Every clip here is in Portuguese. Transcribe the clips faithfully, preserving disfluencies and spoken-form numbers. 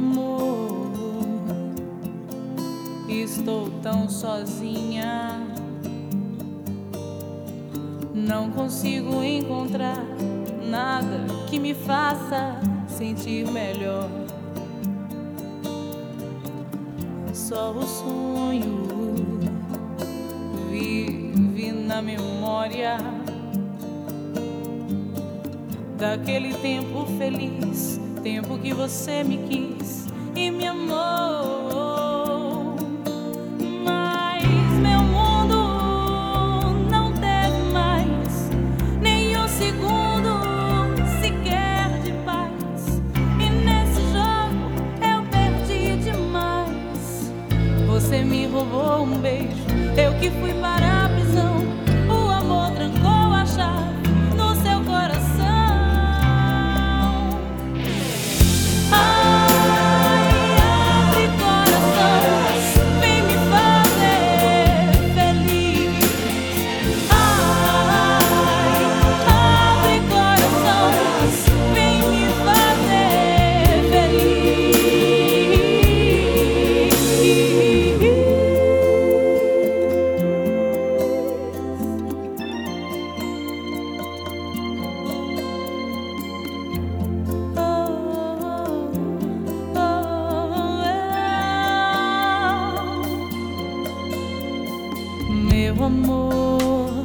amor, estou tão sozinha, não consigo encontrar nada que me faça sentir melhor. Só o sonho vive na memória daquele tempo feliz, tempo que você me quis e me amou. Mas meu mundo não teve mais nem um segundo sequer de paz, e nesse jogo eu perdi demais. Você me roubou um beijo, eu que fui para a prisão. O amor trancou a chave no seu coração. Meu amor,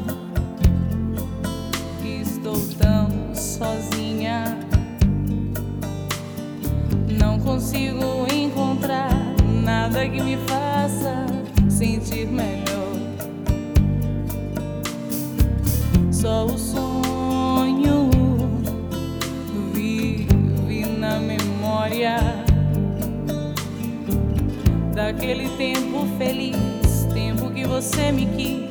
estou tão sozinha, não consigo encontrar nada que me faça sentir melhor. Só o sonho vive na memória daquele tempo feliz, tempo que você me quis